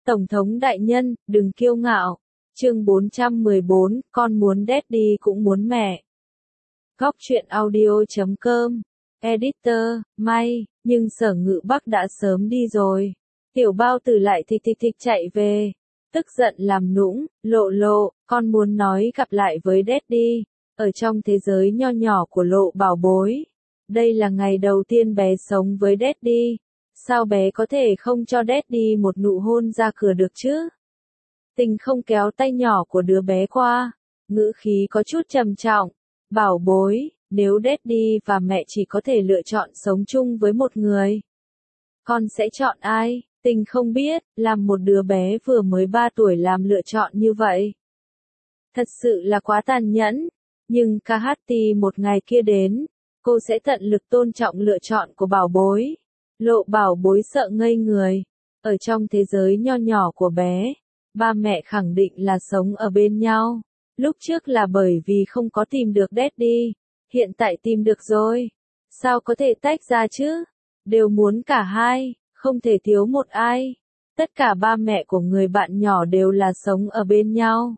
Tổng thống đại nhân, đừng kiêu ngạo. Chương 414, con muốn daddy cũng muốn mẹ. Góc truyện audio.com. Editor, May, nhưng Sở Ngự Bắc đã sớm đi rồi. Tiểu Bao Tử lại thịch chạy về. Tức giận làm nũng, lộ, con muốn nói gặp lại với daddy. Ở trong thế giới nho nhỏ của Lộ Bảo Bối. Đây là ngày đầu tiên bé sống với daddy. Sao bé có thể không cho daddy một nụ hôn ra cửa được chứ? Tình không kéo tay nhỏ của đứa bé qua. Ngữ khí có chút trầm trọng. Bảo bối, nếu daddy và mẹ chỉ có thể lựa chọn sống chung với một người, con sẽ chọn ai? Tình không biết, làm một đứa bé vừa mới 3 tuổi làm lựa chọn như vậy. Thật sự là quá tàn nhẫn. Nhưng Kahati một ngày kia đến, cô sẽ tận lực tôn trọng lựa chọn của bảo bối. Lộ Bảo Bối sợ ngây người. Ở trong thế giới nho nhỏ của bé, ba mẹ khẳng định là sống ở bên nhau. Lúc trước là bởi vì không có tìm được daddy, hiện tại tìm được rồi. Sao có thể tách ra chứ? Đều muốn cả hai, không thể thiếu một ai. Tất cả ba mẹ của người bạn nhỏ đều là sống ở bên nhau.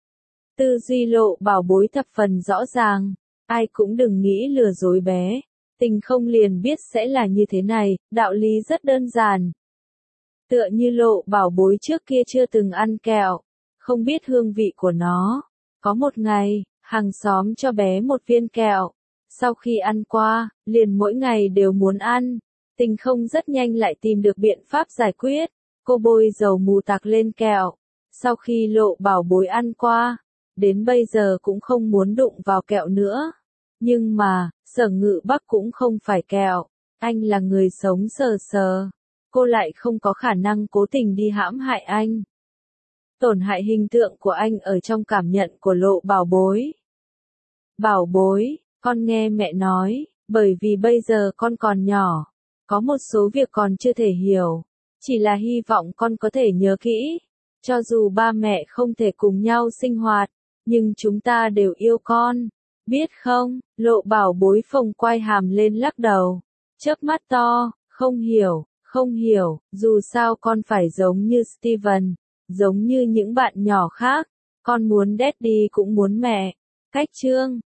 Tư duy Lộ Bảo Bối thập phần rõ ràng, ai cũng đừng nghĩ lừa dối bé. Tình không liền biết sẽ là như thế này, đạo lý rất đơn giản. Tựa như Lộ Bảo Bối trước kia chưa từng ăn kẹo, không biết hương vị của nó. Có một ngày, hàng xóm cho bé một viên kẹo. Sau khi ăn qua, liền mỗi ngày đều muốn ăn. Tình không rất nhanh lại tìm được biện pháp giải quyết. Cô bôi dầu mù tạt lên kẹo. Sau khi Lộ Bảo Bối ăn qua, đến bây giờ cũng không muốn đụng vào kẹo nữa. Nhưng mà, Sở Ngự Bắc cũng không phải kẹo. Anh là người sống sờ. Cô lại không có khả năng cố tình đi hãm hại anh. Tổn hại hình tượng của anh ở trong cảm nhận của Lộ Bảo Bối. Bảo bối, con nghe mẹ nói, bởi vì bây giờ con còn nhỏ. Có một số việc còn chưa thể hiểu. Chỉ là hy vọng con có thể nhớ kỹ. Cho dù ba mẹ không thể cùng nhau sinh hoạt, nhưng chúng ta đều yêu con. Biết không? Lộ Bảo Bối phồng quai hàm lên lắc đầu. Chớp mắt to, không hiểu, dù sao con phải giống như Steven, giống như những bạn nhỏ khác. Con muốn daddy cũng muốn mẹ. Cách chương